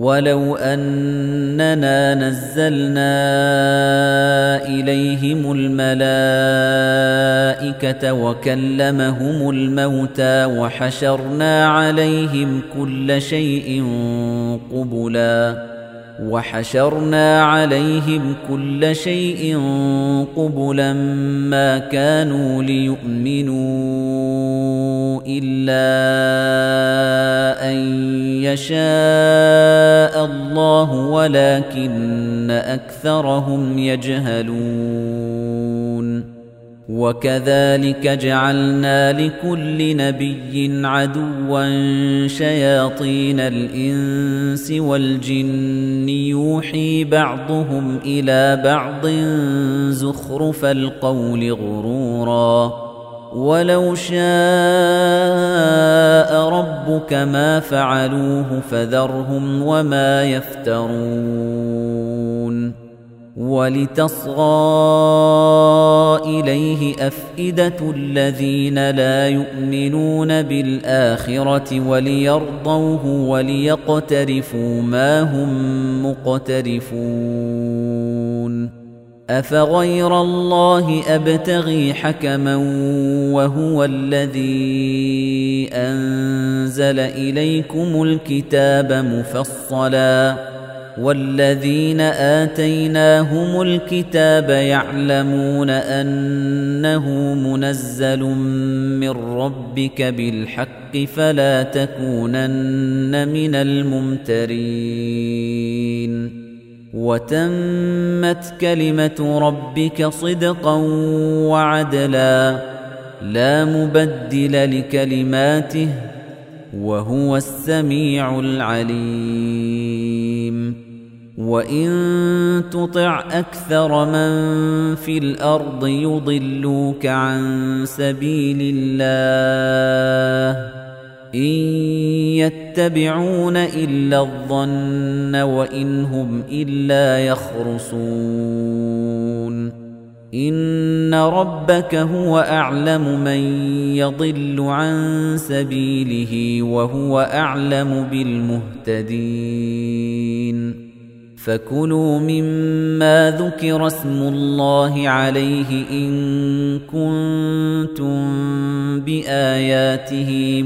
وَلَوْ أَنَّنَا نَزَّلْنَا إِلَيْهِمُ الْمَلَائِكَةَ وَكَلَّمَهُمُ الْمَوْتَى وَحَشَرْنَا عَلَيْهِمْ كُلَّ شَيْءٍ قُبُلًا مَا كَانُوا لِيُؤْمِنُوا إِلَّا أَن يَشَاءَ اللَّهُ وَلَكِنَّ أَكْثَرَهُمْ يَجْهَلُونَ وَكَذَلِكَ جَعَلْنَا لِكُلِّ نَبِيٍّ عَدُوًّا شَيَاطِينَ الْإِنسِ وَالْجِنِّ يُوحِي بَعْضُهُمْ إِلَى بَعْضٍ زُخْرُفَ الْقَوْلِ غُرُورًا وَلَوْ شَاءَ رَبُّكَ مَا فَعَلُوهُ فَذَرْهُمْ وَمَا يَفْتَرُونَ وَلِتَصْغَىٰ إِلَيْهِ أَفْئِدَةُ الَّذِينَ لَا يُؤْمِنُونَ بِالْآخِرَةِ وَلِيَرْضَوْهُ وَلِيَقْتَرِفُوا مَا هُم مُّقْتَرِفُونَ أَفَغَيْرَ اللَّهِ أَبْتَغِي حَكَمًا وَهُوَ الَّذِي أَنزَلَ إِلَيْكُمُ الْكِتَابَ مُفَصَّلًا وَالَّذِينَ آتَيْنَاهُمُ الْكِتَابَ يَعْلَمُونَ أَنَّهُ مُنَزَّلٌ مِّن رَّبِّكَ بِالْحَقِّ فَلَا تَكُونَنَّ مِنَ الْمُمْتَرِينَ وَتَمَّتْ كَلِمَةُ رَبِّكَ صِدْقًا وَعَدْلًا لَّا مُبَدِّلَ لِكَلِمَاتِهِ وَهُوَ السَّمِيعُ الْعَلِيمُ وَإِن تُطِعْ أَكْثَرَ مَن فِي الْأَرْضِ يُضِلُّوكَ عَن سَبِيلِ اللَّهِ إِن يَتَّبِعُونَ إِلَّا الظَّنَّ وَإِنْ هُمْ إِلَّا يَخْرُصُونَ إِنَّ رَبَّكَ هُوَ أَعْلَمُ مَن يَضِلُّ عَن سَبِيلِهِ وَهُوَ أَعْلَمُ بِالْمُهْتَدِينَ فَكُلُوا مِمَّا ذُكِرَ اسْمُ اللَّهِ عَلَيْهِ إِن كُنتُم بِآيَاتِهِ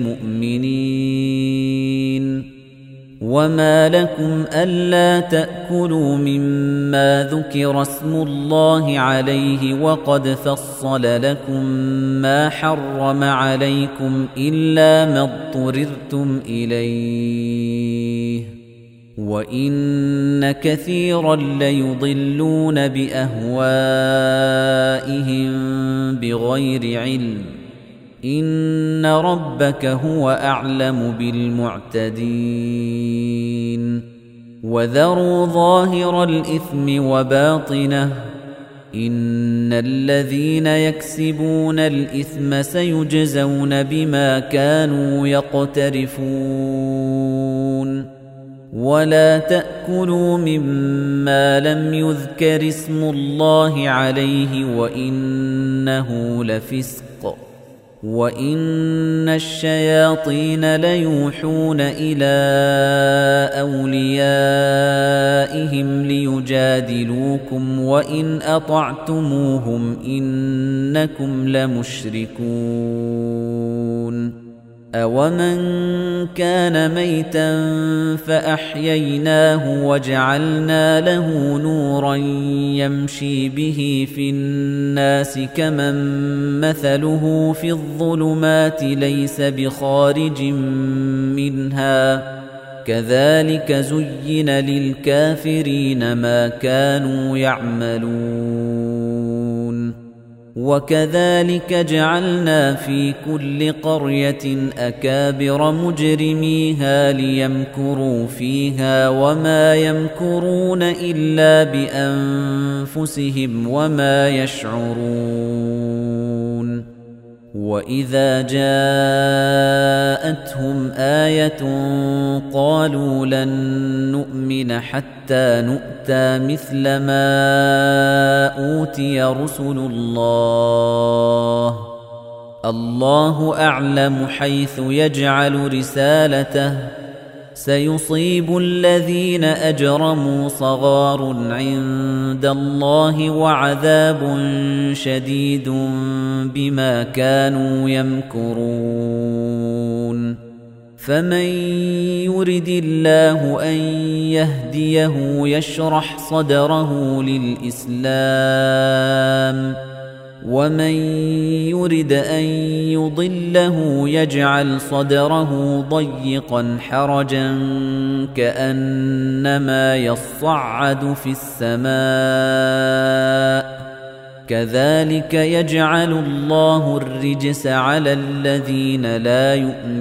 مُؤْمِنِينَ وَمَا لَكُمْ أَلَّا تَأْكُلُوا مِمَّا ذُكِرَ اسْمُ اللَّهِ عَلَيْهِ وَقَدْ فَصَّلَ لَكُم مَّا حَرَّمَ عَلَيْكُمْ إِلَّا مَا اضْطُرِرْتُمْ إِلَيْهِ وَإِنَّ كَثِيرًا لَّيُضِلُّونَ بِأَهْوَائِهِم بِغَيْرِ عِلْمٍ إِنَّ رَبَّكَ هُوَ أَعْلَمُ بِالْمُعْتَدِينَ وَذَرُوا ظَاهِرَ الْإِثْمِ وَبَاطِنَهُ إِنَّ الَّذِينَ يَكْسِبُونَ الْإِثْمَ سَيُجْزَوْنَ بِمَا كَانُوا يَقْتَرِفُونَ وَلَا تَأْكُلُوا مِمَّا لَمْ يُذْكَرِ اسْمُ اللَّهِ عَلَيْهِ وَإِنَّهُ لَفِسْقٌ وَإِنَّ الشَّيَاطِينَ لَيُوحُونَ إِلَىٰ أَوْلِيَائِهِمْ لِيُجَادِلُوكُمْ وَإِنْ أَطَعْتُمُوهُمْ إِنَّكُمْ لَمُشْرِكُونَ أَوَمَنْ كَانَ مَيْتًا فَأَحْيَيْنَاهُ وَجَعَلْنَا لَهُ نُورًا يَمْشِي بِهِ فِي النَّاسِ كَمَن مَّثَلُهُ فِي الظُّلُمَاتِ لَيْسَ بِخَارِجٍ مِّنْهَا كَذَلِكَ زُيِّنَ لِلْكَافِرِينَ مَا كَانُوا يَعْمَلُونَ وَكَذَلِكَ جَعَلْنَا فِي كُلِّ قَرْيَةٍ أَكَابِرَ مُجْرِمِيهَا لِيَمْكُرُوا فِيهَا وَمَا يَمْكُرُونَ إِلَّا بِأَنفُسِهِمْ وَمَا يَشْعُرُونَ وَإِذَا جَاءَتْهُمْ آيَةٌ قَالُوا لَن نُّؤْمِنَ حَتَّىٰ نُؤْتَىٰ مِثْلَ مَا أُوتِيَ رُسُلُ اللَّهِ اللَّهُ أَعْلَمُ حَيْثُ يَجْعَلُ رِسَالَتَهُ سيصيب الذين أجرموا صغار عند الله وعذاب شديد بما كانوا يمكرون فمن يرد الله أن يهديه يشرح صدره للإسلام ومن يرد أن يضله يجعل صدره ضيقا حرجا كأنما يصعد في السماء كذلك يجعل الله الرجس على الذين لا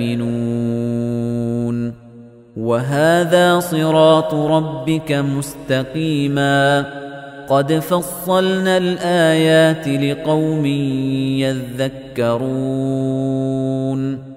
يؤمنون وهذا صراط ربك مستقيما قد فصلنا الآيات لقوم يذكرون